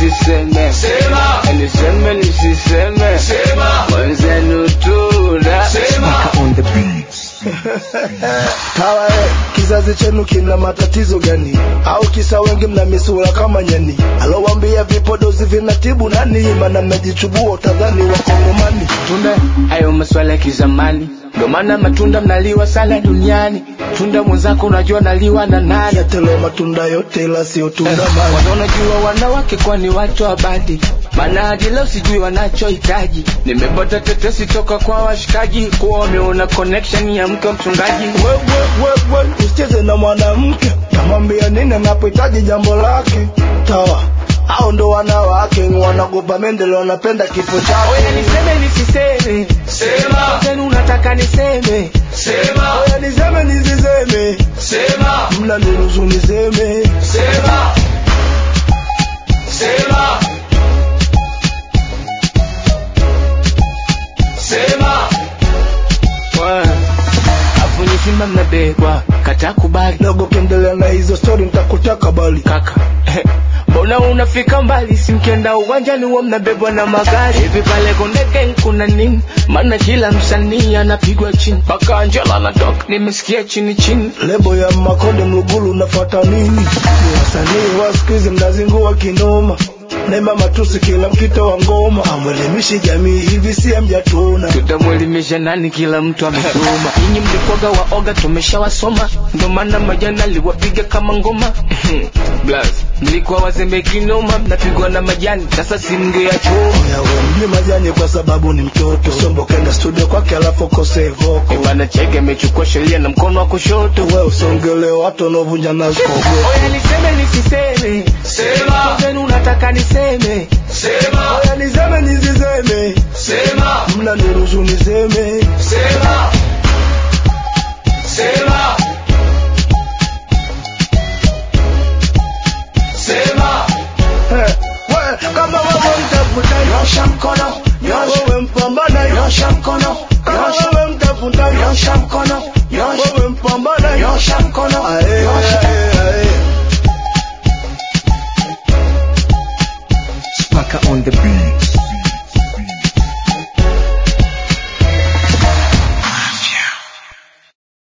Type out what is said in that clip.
nisiseme, sema. niseme nisiseme, sema. mwenzenu tuna sema. On the beats. Tawa kizazi chenu kina matatizo gani? Au kisa wengi mna misura kama nyani? Alowambia vipodozi vinatibu nani? Maana mnajichubua utadhani wakongomani. Tunda hayo maswala ya kizamani, ndo maana matunda mnaliwa sana duniani. Tunda mwenzako unajua naliwa na nani? Yatelo matunda yote ila sio tunda mali. Wanaonajua wanawake kwani watu wabadi, maana hadi leo sijui wanachohitaji. Nimepata tetesi toka kwa washikaji kuwa wameona connection ya mke mchungaji. We usicheze na mwanamke, namwambia nini anapohitaji jambo lake. Tawa hao ndo wanawake wanagopa mendele, wanapenda kifo chao. Oya niseme nisiseme, sema. tena unataka niseme, sema. Oya niseme nisiseme, sema. mna niruhusu niseme, sema. sema. sema. afu nisima mnabebwa kata kubali. nago kendelea na hizo story nitakutaka bali Kaka mbona unafika mbali, simkenda uwanjani wa mnabebwa na magari. Hivi pale Kondeke kuna nini? Maana kila msanii anapigwa chini, paka Angela na Doc nimesikia chini chini. lebo ya Makonde Mlugulu nafuata nini? Ni wasanii wa skizi mnazingua kinoma, Neema matusi kila mkito wa ngoma. Amwelimishi jamii hivi si mjatuna, Tutamwelimisha nani? Kila mtu amesoma. Nyinyi mlikoga waoga tumeshawasoma, ndo maana majana liwapiga kama ngoma. Blast mlikuwa wazembe kinoma, mnapigwa na majani, sasa si mngeyachoma. ya mjui majani kwa sababu ni mtoto. Sombo kenda studio kwake alafu kose voko. Ibana Chege amechukua sheria na mkono wa kushoto. Wewe usongele watu wanaovunja nazi kogo. Oya niseme nisiseme, sema. tena unataka niseme,